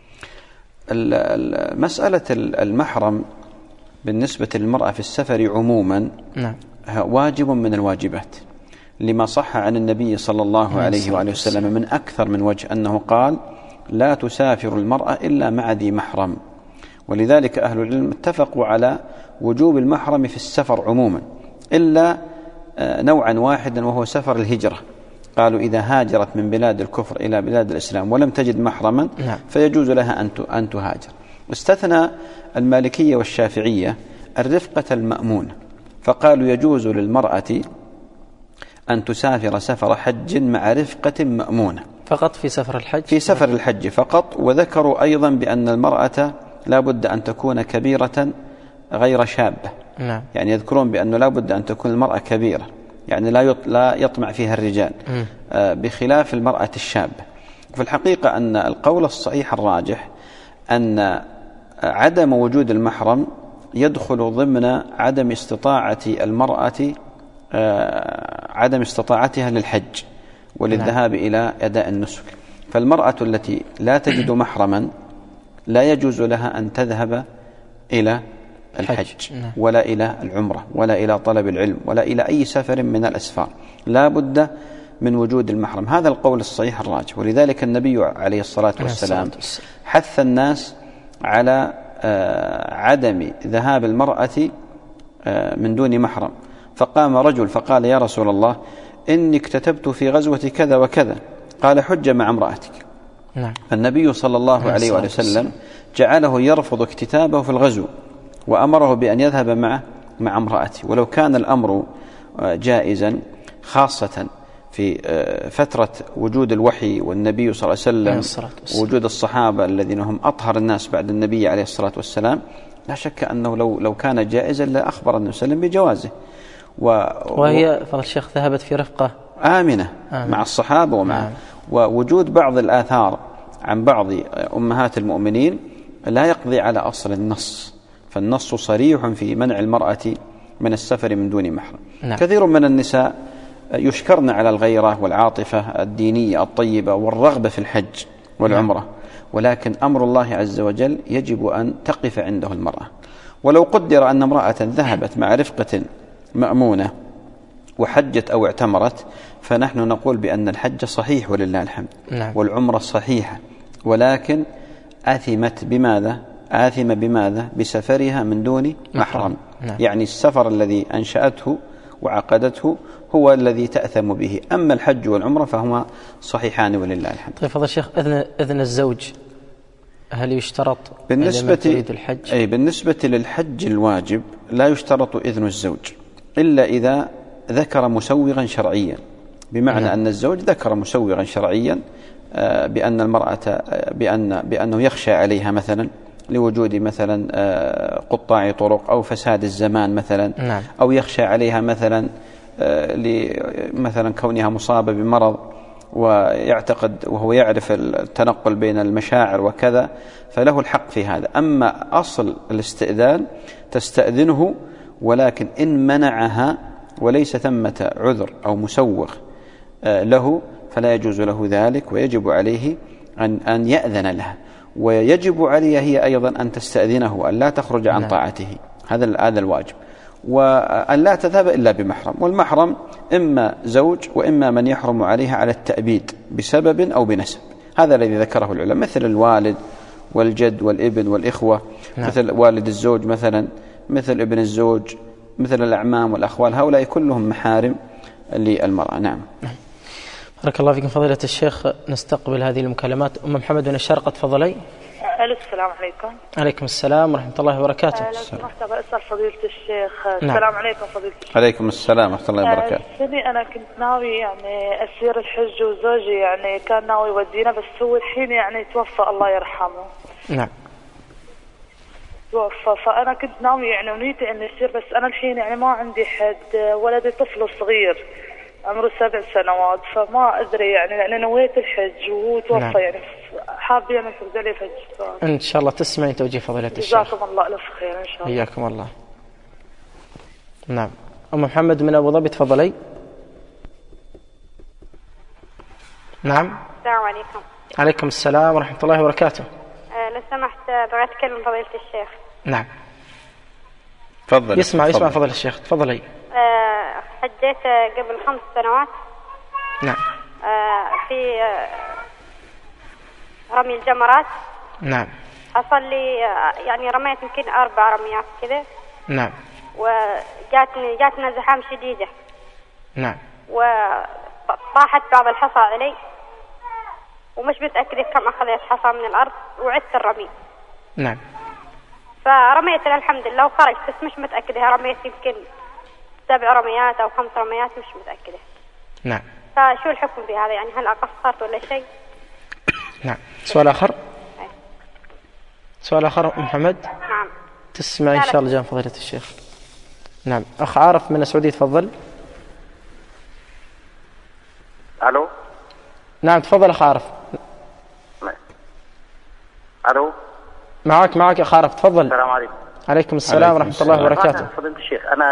مسألة المحرم بالنسبة للمرأة في السفر عموما نعم. واجب من الواجبات، لما صح عن النبي صلى الله عليه وآله وسلم من أكثر من وجه أنه قال: لا تسافر المرأة إلا مع ذي محرم. ولذلك أهل العلم اتفقوا على وجوب المحرم في السفر عموما، إلا نوعا واحدا وهو سفر الهجرة. قالوا إذا هاجرت من بلاد الكفر إلى بلاد الإسلام ولم تجد محرما نعم. فيجوز لها أن تهاجر. استثنى المالكية والشافعية الرفقة المأمونة، فقالوا يجوز للمرأة أن تسافر سفر حج مع رفقة مأمونة فقط في سفر الحج، في سفر الحج فقط. وذكروا أيضا بأن المرأة لا بد أن تكون كبيرة غير شابة نعم. يعني يذكرون بأنه لا بد أن تكون المرأة كبيرة، يعني لا يطمع فيها الرجال آه بخلاف المرأة الشابة. في الحقيقة أن القول الصحيح الراجح أن عدم وجود المحرم يدخل ضمن عدم استطاعة المرأة آه عدم استطاعتها للحج وللذهاب نعم. إلى أداء النسك. فالمرأة التي لا تجد محرما لا يجوز لها أن تذهب إلى الحج نعم. ولا إلى العمرة ولا إلى طلب العلم ولا إلى أي سفر من الأسفار، لا بد من وجود المحرم. هذا القول الصحيح الراجح. ولذلك النبي عليه الصلاة والسلام حث الناس على آه عدم ذهاب المرأة آه من دون محرم. فقام رجل فقال: يا رسول الله، إني اكتتبت في غزوة كذا وكذا. قال: حج مع امرأتك. نعم. فالنبي صلى الله عليه وآله وسلم جعله يرفض اكتتابه في الغزو وأمره بأن يذهب معه مع امرأته. ولو كان الأمر جائزا خاصة في فترة وجود الوحي والنبي صلى الله عليه وسلم ووجود الصحابة الذين هم أطهر الناس بعد النبي عليه الصلاة والسلام، لا شك أنه لو لو كان جائزا لأخبر النبي صلى الله عليه وسلم بجوازه. و... وهي فضل الشيخ ذهبت في رفقة آمنة, آمنة. مع الصحابة ومع آمنة. ووجود بعض الآثار عن بعض أمهات المؤمنين لا يقضي على أصل النص، فالنص صريح في منع المرأة من السفر من دون محرم. نعم. كثير من النساء يشكرن على الغيرة والعاطفة الدينية الطيبة والرغبة في الحج والعمرة، نعم. ولكن أمر الله عز وجل يجب أن تقف عنده المرأة. ولو قدر أن امرأة ذهبت مع رفقة مأمونة وحجت أو اعتمرت، فنحن نقول بأن الحج صحيح ولله الحمد، نعم. والعمرة صحيحة، ولكن آثمت بماذا؟ آثم بماذا؟ بسفرها من دون محرم. نعم. يعني السفر الذي أنشأته وعقدته هو الذي تأثم به. أما الحج والعمرة فهما صحيحان ولله الحمد. طيب فضل الشيخ، إذن, إذن الزوج هل يشترط بالنسبة تريد الحج؟ أي بالنسبة للحج الواجب لا يشترط إذن الزوج إلا إذا ذكر مسوغا شرعيا، بمعنى نعم. أن الزوج ذكر مسوغا شرعيا بأن المرأة بأن بأنه يخشى عليها مثلا لوجود مثلا قطاع طرق أو فساد الزمان مثلا، نعم. أو يخشى عليها مثلا مثلا كونها مصابة بمرض ويعتقد وهو يعرف التنقل بين المشاعر وكذا، فله الحق في هذا. أما أصل الاستئذان تستأذنه، ولكن إن منعها وليس ثمة عذر أو مسوغ له فلا يجوز له ذلك، ويجب عليه أن أن يأذن لها، ويجب عليها هي أيضا أن تستأذنه أن لا تخرج عن طاعته. هذا هذا الواجب، وأن لا تذهب إلا بمحرم. والمحرم إما زوج وإما من يحرم عليها على التأبيد بسبب أو بنسب. هذا الذي ذكره العلماء، مثل الوالد والجد والابن والإخوة، نعم. مثل والد الزوج مثلا، مثل ابن الزوج، مثل الأعمام والأخوال، هؤلاء كلهم محارم للمرأة. نعم. بارك الله فيكم فضيلة الشيخ. نستقبل هذه المكالمات. أم محمد من الشارقة تفضلي. السلام عليكم. عليكم السلام ورحمة الله وبركاته. لو سمحت بسأل فضيلة الشيخ. نعم. السلام عليكم فضيلة الشيخ. عليكم السلام ورحمة الله وبركاته. سني أنا كنت ناوي يعني أسير الحج، وزوجي يعني كان ناوي يودينا، بس هو الحين يعني توفى الله يرحمه. نعم. توفى، فأنا كنت ناوي يعني ونيتي إني أسير، بس أنا الحين يعني ما عندي حد، ولدي طفل صغير عمره سبع سنوات، فما أدري يعني لأن نويت الحج وهو توفى. نعم. يعني حابة أن ترجع لي في الجسد. إن شاء الله تسمعين توجيه فضيلة الشيخ. جزاكم الله ألف خير إن شاء الله. حياكم الله. نعم. أم محمد من أبو ظبي تفضلي. نعم. السلام عليكم. عليكم السلام ورحمة الله وبركاته. أه لو سمحت بغيت أتكلم فضيلة الشيخ. نعم. تفضل. يسمع يسمع فضيلة الشيخ تفضلي. أه حجيت قبل خمس سنوات. نعم. أه في أه رمي الجمرات. نعم. حصل لي يعني رميت يمكن أربع رميات كذا. نعم. وجاتني جاتنا زحام شديدة. نعم. وطاحت بعض الحصى علي، ومش متأكدة كم أخذت حصى من الأرض، وعدت الرمي. نعم. فرميت الحمد لله وخرجت، بس مش متأكدة رميت يمكن سبع رميات أو خمس رميات، مش متأكدة. نعم. فشو الحكم في هذا؟ يعني هل أقصرت ولا شيء؟ نعم. سؤال آخر. سؤال آخر محمد. نعم. تسمع إن شاء الله جان فضيلة الشيخ. نعم. أخ عارف من السعودية تفضل. ألو. نعم تفضل أخ عارف. ألو. معك معك أخ عارف تفضل. السلام عليكم. عليكم السلام ورحمة الله وبركاته. فضيلة الشيخ أنا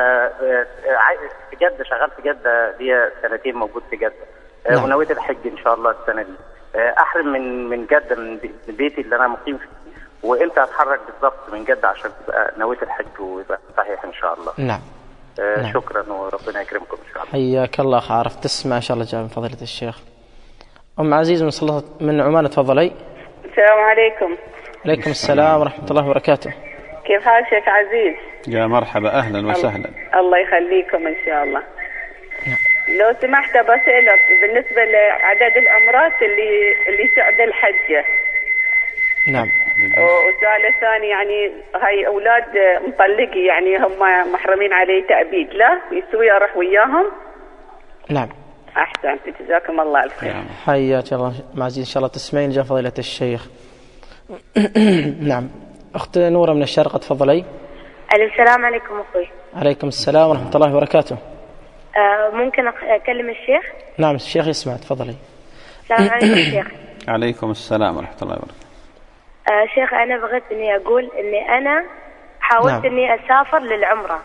في جدة، شغال في جدة لي سنتين، موجود في جدة. نعم. ونويت الحج إن شاء الله السنة دي. أحرم من من جدة، من بيتي اللي أنا مقيم فيه، وإمتى أتحرك بالضبط من جدة عشان تبقى نويت الحج ويبقى صحيح إن شاء الله. نعم. آه نعم. شكرا وربنا يكرمكم إن شاء الله. حياك الله أخ عارف. تسمع إن شاء الله جاب فضيلة الشيخ. أم عزيز من صلاة من عمان تفضلي. السلام عليكم. عليكم السلام ورحمة الله وبركاته. كيف حالك شيخ عزيز؟ يا مرحبا أهلا وسهلا. الله يخليكم إن شاء الله. لو سمحت بسألك بالنسبة لعدد الأمرات اللي اللي تعد الحجة. نعم. وسؤال ثاني، يعني هاي أولاد مطلقي يعني هم محرمين عليه تأبيد، لا يسوي أروح وياهم؟ نعم. أحسن، جزاكم الله الف خير. حياك الله معزين إن شاء الله تسمعين جا فضيلة الشيخ. نعم. أخت نورة من الشارقة تفضلي. السلام عليكم أخوي. عليكم السلام ورحمة الله وبركاته. آه ممكن أكلم الشيخ؟ نعم الشيخ يسمع تفضلي. السلام عليكم الشيخ. عليكم السلام ورحمة الله وبركاته. آه شيخ أنا بغيت إني أقول إني أنا حاولت نعم. إني أسافر للعمرة،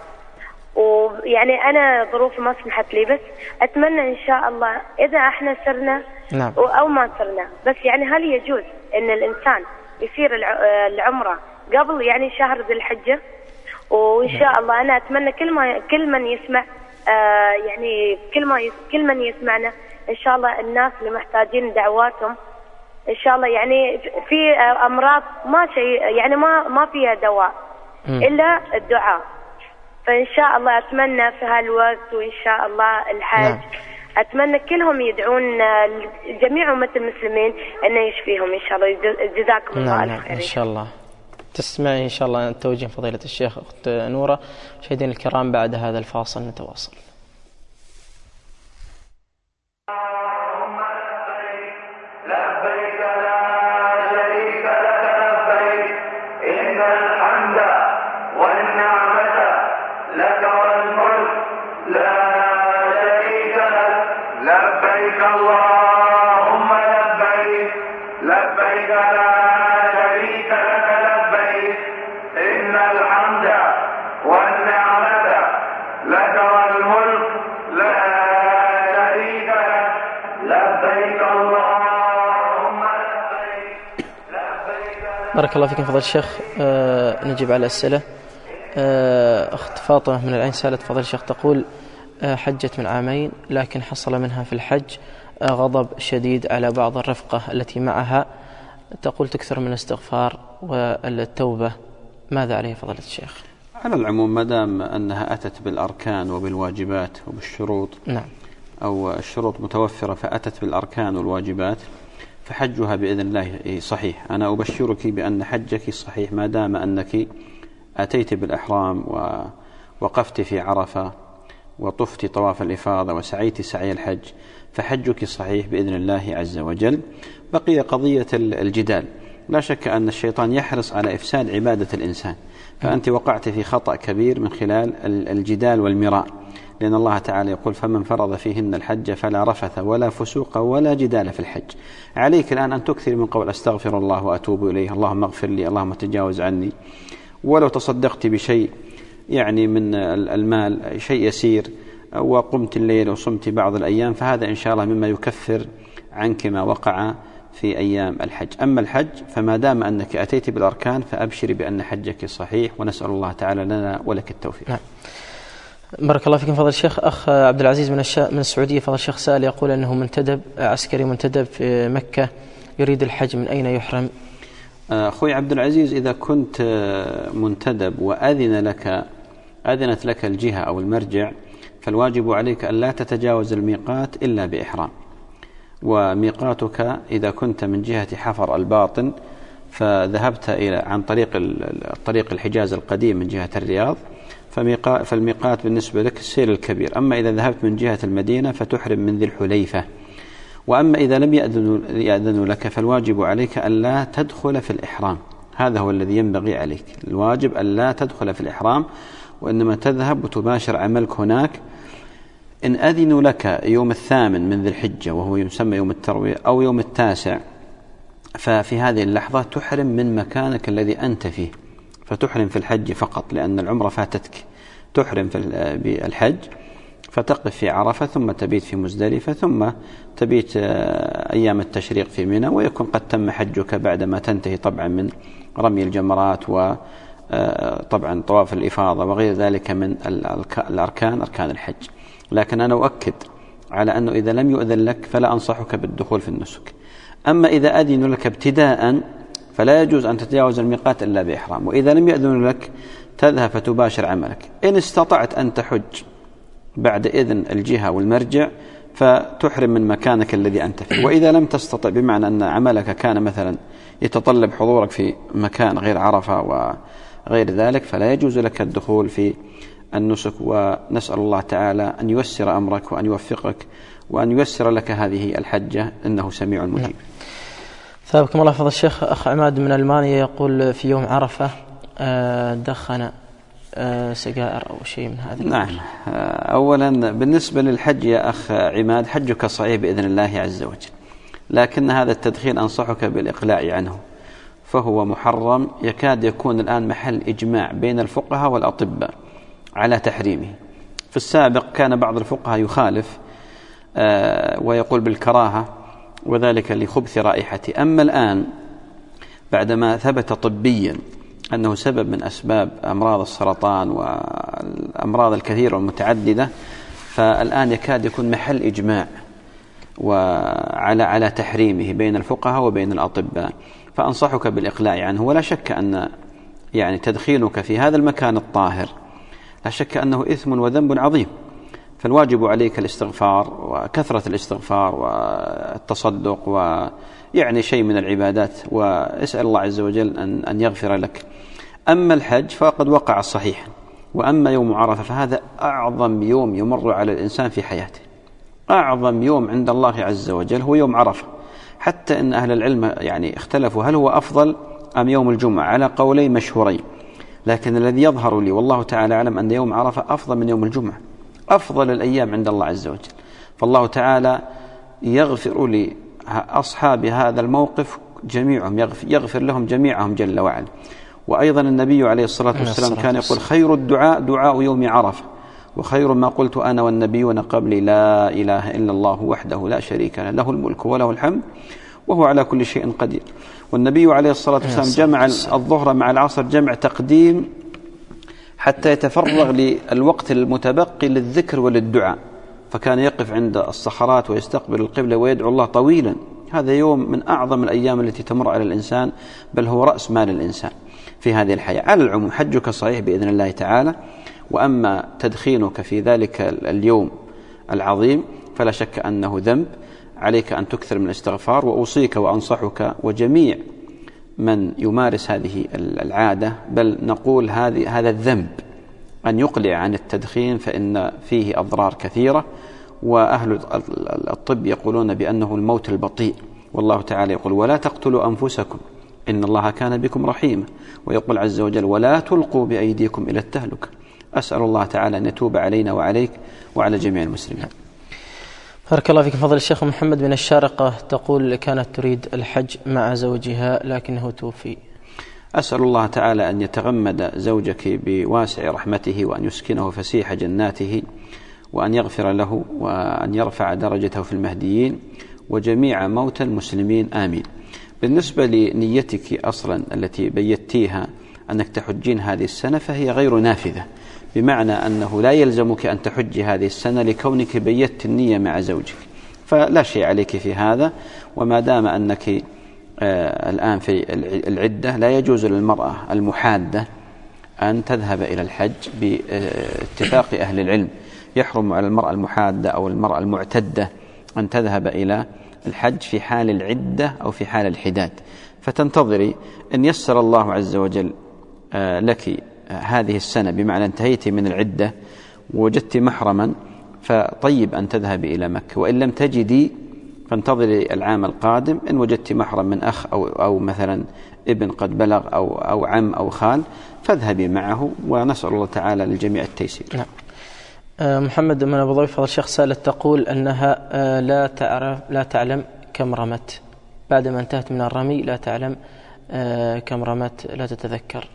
ويعني أنا ظروفي ما سمحت لي، بس أتمنى إن شاء الله إذا إحنا سرنا نعم. أو ما سرنا، بس يعني هل يجوز إن الإنسان يصير العمرة قبل يعني شهر ذي الحجة؟ وإن شاء نعم. الله أنا أتمنى كل ما كل من يسمع آه يعني كل ما يس كل من يسمعنا إن شاء الله، الناس اللي محتاجين دعواتهم إن شاء الله، يعني في أمراض ما شيء يعني ما ما فيها دواء م. إلا الدعاء. فإن شاء الله أتمنى في هالوقت وإن شاء الله الحج نعم. أتمنى كلهم يدعون جميع أمة المسلمين أنه يشفيهم إن شاء الله. جزاكم الله نعم. ألف خير. إن شاء الله تسمعي إن شاء الله توجيه فضيلة الشيخ. أخت نورة. مشاهدينا الكرام بعد هذا الفاصل نتواصل. بارك الله فيكم فضل الشيخ. أه نجيب على الأسئلة. أه أخت فاطمة من العين سألت فضل الشيخ تقول أه حجت من عامين، لكن حصل منها في الحج أه غضب شديد على بعض الرفقة التي معها، تقول تكثر من الاستغفار والتوبة، ماذا عليه فضل الشيخ؟ على العموم ما دام أنها أتت بالأركان وبالواجبات وبالشروط، نعم، أو الشروط متوفرة فأتت بالأركان والواجبات، فحجها بإذن الله صحيح. أنا أبشرك بأن حجك صحيح ما دام أنك أتيت بالإحرام ووقفت في عرفة وطفت طواف الإفاضة وسعيت سعي الحج، فحجك صحيح بإذن الله عز وجل. بقي قضية الجدال. لا شك أن الشيطان يحرص على إفساد عبادة الإنسان، فأنت وقعت في خطأ كبير من خلال الجدال والمراء، لأن الله تعالى يقول: فمن فرض فيهن الحج فلا رفث ولا فسوق ولا جدال في الحج. عليك الآن أن تكثر من قول أستغفر الله وأتوب إليه، اللهم اغفر لي، اللهم تجاوز عني. ولو تصدقت بشيء يعني من المال، شيء يسير، وقمت الليل وصمت بعض الأيام، فهذا إن شاء الله مما يكفر عنك ما وقع في أيام الحج. أما الحج فما دام أنك أتيت بالأركان فأبشري بأن حجك صحيح، ونسأل الله تعالى لنا ولك التوفيق. نعم. بارك الله فيكم فضل الشيخ. أخ عبد العزيز من الشا... من السعودية فضل الشيخ سائل يقول أنه منتدب عسكري منتدب في مكة يريد الحج، من أين يحرم؟ أخوي عبد العزيز، إذا كنت منتدب وأذن لك أذنت لك الجهة أو المرجع، فالواجب عليك أن لا تتجاوز الميقات إلا بإحرام. وميقاتك إذا كنت من جهة حفر الباطن فذهبت إلى عن طريق الطريق الحجاز القديم من جهة الرياض، فالميقات بالنسبة لك السيل الكبير. أما إذا ذهبت من جهة المدينة فتحرم من ذي الحليفة. وأما إذا لم يأذنوا لك فالواجب عليك أن لا تدخل في الإحرام، هذا هو الذي ينبغي عليك. الواجب أن لا تدخل في الإحرام، وإنما تذهب وتباشر عملك هناك. إن أذنوا لك يوم الثامن من ذي الحجة وهو يسمى يوم التروية أو يوم التاسع، ففي هذه اللحظة تحرم من مكانك الذي أنت فيه، فتحرم في الحج فقط لأن العمرة فاتتك. تحرم في الحج فتقف في عرفة، ثم تبيت في مزدلفة، ثم تبيت أيام التشريق في منى، ويكون قد تم حجك بعدما تنتهي طبعا من رمي الجمرات وطبعا طواف الإفاضة وغير ذلك من الأركان أركان الحج. لكن أنا أؤكد على أنه إذا لم يؤذن لك فلا أنصحك بالدخول في النسك. أما إذا أذنوا لك ابتداء فلا يجوز أن تتجاوز الميقات إلا بإحرام. وإذا لم يأذنوا لك تذهب فتباشر عملك. إن استطعت أن تحج بعد إذن الجهة والمرجع فتحرم من مكانك الذي أنت فيه. وإذا لم تستطع، بمعنى أن عملك كان مثلا يتطلب حضورك في مكان غير عرفة وغير ذلك، فلا يجوز لك الدخول في النسك. ونسأل الله تعالى أن ييسر أمرك وأن يوفقك وأن ييسر لك هذه الحجة، إنه سميع مجيب. ثابكم الله فضل الشيخ. أخ عماد من ألمانيا يقول في يوم عرفة دخن سجائر أو شيء من هذا. نعم. أولا بالنسبة للحج يا أخ عماد، حجك صحيح بإذن الله عز وجل، لكن هذا التدخين أنصحك بالإقلاع عنه، فهو محرم. يكاد يكون الآن محل إجماع بين الفقهاء والأطباء على تحريمه. في السابق كان بعض الفقهاء يخالف ويقول بالكراهة، وذلك لخبث رائحته. أما الآن بعدما ثبت طبيا أنه سبب من أسباب أمراض السرطان والأمراض الكثيرة والمتعددة، فالآن يكاد يكون محل إجماع وعلى على تحريمه بين الفقهاء وبين الأطباء، فأنصحك بالإقلاع عنه. ولا شك أن يعني تدخينك في هذا المكان الطاهر لا شك أنه إثم وذنب عظيم، فالواجب عليك الاستغفار وكثرة الاستغفار والتصدق ويعني شيء من العبادات، واسأل الله عز وجل أن أن يغفر لك. أما الحج فقد وقع الصحيح، وأما يوم عرفة فهذا أعظم يوم يمر على الإنسان في حياته. أعظم يوم عند الله عز وجل هو يوم عرفة، حتى إن أهل العلم يعني اختلفوا هل هو أفضل أم يوم الجمعة على قولين مشهورين، لكن الذي يظهر لي والله تعالى أعلم أن يوم عرفة أفضل من يوم الجمعة، أفضل الأيام عند الله عز وجل. فالله تعالى يغفر لأصحاب هذا الموقف جميعهم، يغفر, يغفر لهم جميعهم جل وعلا. وأيضا النبي عليه الصلاة والسلام كان يقول خير الدعاء دعاء يوم عرفة، وخير ما قلت أنا والنبيون قبلي لا إله إلا الله وحده لا شريك له، له الملك وله الحمد وهو على كل شيء قدير. والنبي عليه الصلاة والسلام جمع الظهر مع العصر جمع تقديم حتى يتفرغ للوقت المتبقي للذكر وللدعاء، فكان يقف عند الصخرات ويستقبل القبلة ويدعو الله طويلا. هذا يوم من أعظم الأيام التي تمر على الإنسان، بل هو رأس مال الإنسان. في هذه الحياة. على العموم حجك صحيح بإذن الله تعالى، وأما تدخينك في ذلك اليوم العظيم فلا شك أنه ذنب، عليك أن تكثر من الاستغفار. وأوصيك وأنصحك وجميع من يمارس هذه العادة، بل نقول هذه هذا الذنب، أن يقلع عن التدخين، فإن فيه أضرار كثيرة، وأهل الطب يقولون بأنه الموت البطيء. والله تعالى يقول: ولا تقتلوا أنفسكم إن الله كان بكم رحيما، ويقول عز وجل: ولا تلقوا بأيديكم إلى التهلكة. أسأل الله تعالى أن يتوب علينا وعليك وعلى جميع المسلمين. بارك الله فيكم. فضل الشيخ محمد من الشارقة تقول: كانت تريد الحج مع زوجها لكنه توفي. أسأل الله تعالى أن يتغمد زوجك بواسع رحمته، وأن يسكنه فسيح جناته، وأن يغفر له، وأن يرفع درجته في المهديين وجميع موتى المسلمين، آمين. بالنسبة لنيتك أصلا التي بيتيها أنك تحجين هذه السنة، فهي غير نافذة، بمعنى أنه لا يلزمك أن تحجي هذه السنة لكونك بيت النية مع زوجك، فلا شيء عليك في هذا. وما دام أنك آه الآن في العدة، لا يجوز للمرأة المحادة أن تذهب إلى الحج باتفاق أهل العلم. يحرم على المرأة المحادة أو المرأة المعتدة أن تذهب إلى الحج في حال العدة أو في حال الحداد، فتنتظري إن يسر الله عز وجل آه لك هذه السنة، بمعنى انتهيت من العدة ووجدت محرما، فطيب أن تذهبي إلى مكة. وإن لم تجدي فانتظري العام القادم، إن وجدت محرم من أخ أو, أو مثلا ابن قد بلغ أو, أو عم أو خال، فاذهبي معه، ونسأل الله تعالى للجميع التيسير. نعم. أه محمد من أبو ضيف، هذا الشيخ سألت تقول أنها أه لا تعرف لا تعلم كم رمت بعدما انتهت من الرمي، لا تعلم أه كم رمت، لا تتذكر.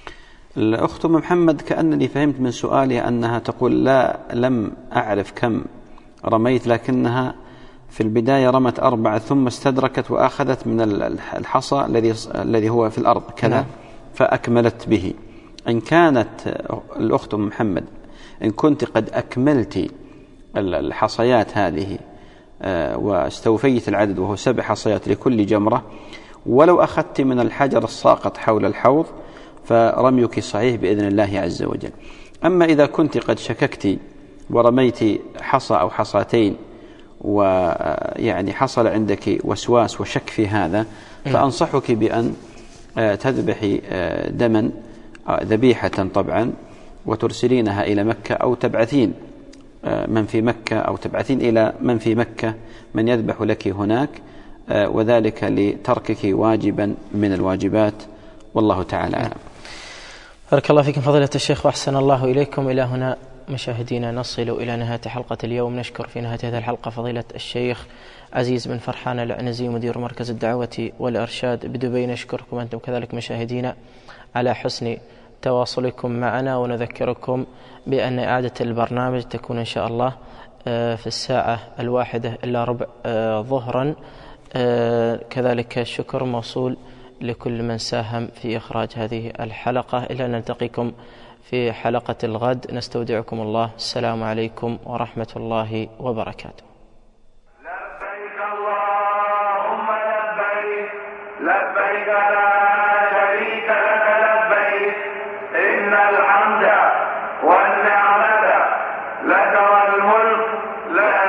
الأخت محمد كأنني فهمت من سؤالها أنها تقول: لا لم أعرف كم رميت، لكنها في البداية رمت أربعة ثم استدركت وأخذت من الحصى الذي الذي هو في الأرض كذا، نعم. فأكملت به. إن كانت الأخت محمد إن كنت قد أكملت الحصيات هذه واستوفيت العدد وهو سبع حصيات لكل جمرة، ولو أخذت من الحجر الساقط حول الحوض، فرميك صحيح بإذن الله عز وجل. أما إذا كنت قد شككت ورميت حصى أو حصاتين، ويعني حصل عندك وسواس وشك في هذا، فأنصحك بأن تذبحي دما ذبيحة طبعا، وترسلينها إلى مكة، أو تبعثين من في مكة أو تبعثين إلى من في مكة من يذبح لك هناك، وذلك لتركك واجبا من الواجبات، والله تعالى أعلم. بارك الله فيكم فضيلة الشيخ وأحسن الله إليكم. إلى هنا مشاهدينا نصل إلى نهاية حلقة اليوم. نشكر في نهاية هذه الحلقة فضيلة الشيخ عزيز بن فرحان العنزي مدير مركز الدعوة والإرشاد بدبي. نشكركم أنتم كذلك مشاهدينا على حسن تواصلكم معنا، ونذكركم بأن إعادة البرنامج تكون إن شاء الله في الساعة الواحدة إلا ربع ظهرا. كذلك الشكر موصول لكل من ساهم في إخراج هذه الحلقة. إلى أن نلتقيكم في حلقة الغد، نستودعكم الله. السلام عليكم ورحمة الله وبركاته. لبيك اللهم لبيك، لبيك لا شريك لك لبيك، إن الحمد والنعمة لك والملك لا